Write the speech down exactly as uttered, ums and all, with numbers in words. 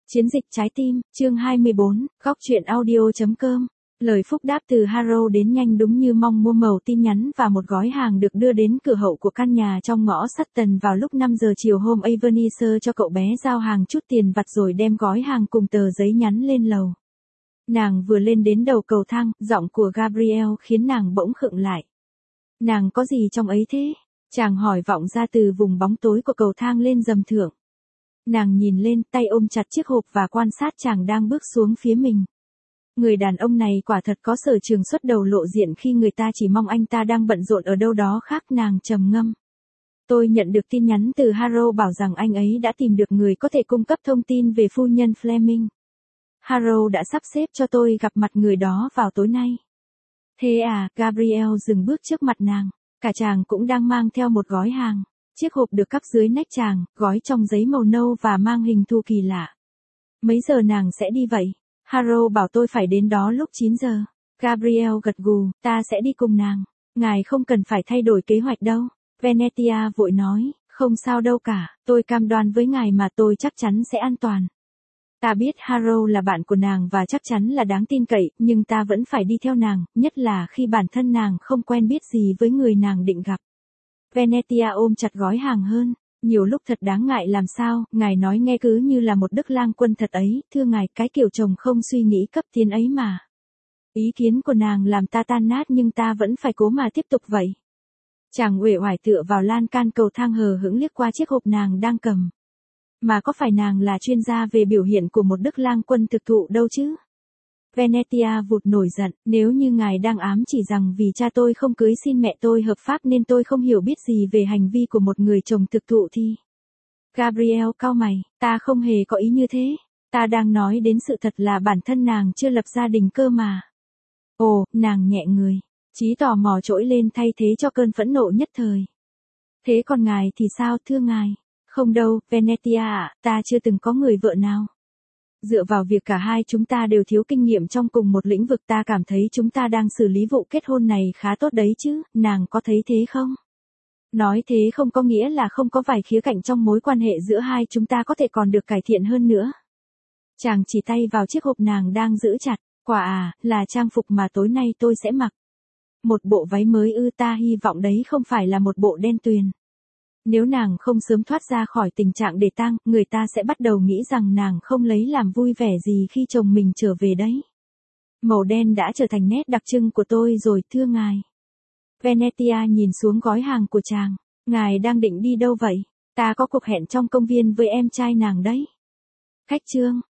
Chiến dịch trái tim, chương hai mươi bốn, góc truyện audio.com. Lời phúc đáp từ Harrow đến nhanh đúng như mong mua màu tin nhắn và một gói hàng được đưa đến cửa hậu của căn nhà trong ngõ Sutton vào lúc năm giờ chiều hôm Ebenezer cho cậu bé giao hàng chút tiền vặt rồi đem gói hàng cùng tờ giấy nhắn lên lầu. Nàng vừa lên đến đầu cầu thang, giọng của Gabriel khiến nàng bỗng khựng lại. Nàng có gì trong ấy thế? Chàng hỏi vọng ra từ vùng bóng tối của cầu thang lên dầm thượng. Nàng nhìn lên, tay ôm chặt chiếc hộp và quan sát chàng đang bước xuống phía mình. Người đàn ông này quả thật có sở trường xuất đầu lộ diện khi người ta chỉ mong anh ta đang bận rộn ở đâu đó khác. Nàng trầm ngâm. Tôi nhận được tin nhắn từ Harrow bảo rằng anh ấy đã tìm được người có thể cung cấp thông tin về phu nhân Fleming. Harrow đã sắp xếp cho tôi gặp mặt người đó vào tối nay. Thế à, Gabriel dừng bước trước mặt nàng. Cả chàng cũng đang mang theo một gói hàng. Chiếc hộp được cắp dưới nách chàng, gói trong giấy màu nâu và mang hình thù kỳ lạ. Mấy giờ nàng sẽ đi vậy? Harrow bảo tôi phải đến đó lúc chín giờ. Gabriel gật gù, ta sẽ đi cùng nàng. Ngài không cần phải thay đổi kế hoạch đâu. Venetia vội nói, không sao đâu cả, tôi cam đoan với ngài mà tôi chắc chắn sẽ an toàn. Ta biết Harrow là bạn của nàng và chắc chắn là đáng tin cậy, nhưng ta vẫn phải đi theo nàng, nhất là khi bản thân nàng không quen biết gì với người nàng định gặp. Venetia ôm chặt gói hàng hơn. Nhiều lúc thật đáng ngại làm sao, ngài nói nghe cứ như là một đức lang quân thật ấy, thưa ngài, cái kiểu chồng không suy nghĩ cấp tiến ấy mà. Ý kiến của nàng làm ta tan nát nhưng ta vẫn phải cố mà tiếp tục vậy. Chàng uể oải tựa vào lan can cầu thang hờ hững liếc qua chiếc hộp nàng đang cầm. Mà có phải nàng là chuyên gia về biểu hiện của một đức lang quân thực thụ đâu chứ? Venetia vụt nổi giận, nếu như ngài đang ám chỉ rằng vì cha tôi không cưới xin mẹ tôi hợp pháp nên tôi không hiểu biết gì về hành vi của một người chồng thực thụ thì... Gabriel cau mày, ta không hề có ý như thế, ta đang nói đến sự thật là bản thân nàng chưa lập gia đình cơ mà. Ồ, nàng nhẹ người, trí tò mò trỗi lên thay thế cho cơn phẫn nộ nhất thời. Thế còn ngài thì sao thưa ngài? Không đâu, Venetia ạ, ta chưa từng có người vợ nào. Dựa vào việc cả hai chúng ta đều thiếu kinh nghiệm trong cùng một lĩnh vực ta cảm thấy chúng ta đang xử lý vụ kết hôn này khá tốt đấy chứ, nàng có thấy thế không? Nói thế không có nghĩa là không có vài khía cạnh trong mối quan hệ giữa hai chúng ta có thể còn được cải thiện hơn nữa. Chàng chỉ tay vào chiếc hộp nàng đang giữ chặt, quả à, là trang phục mà tối nay tôi sẽ mặc. Một bộ váy mới ư, ta hy vọng đấy không phải là một bộ đen tuyền. Nếu nàng không sớm thoát ra khỏi tình trạng để tang, người ta sẽ bắt đầu nghĩ rằng nàng không lấy làm vui vẻ gì khi chồng mình trở về đấy. Màu đen đã trở thành nét đặc trưng của tôi rồi thưa ngài. Venetia nhìn xuống gói hàng của chàng. Ngài đang định đi đâu vậy? Ta có cuộc hẹn trong công viên với em trai nàng đấy. Khách trương,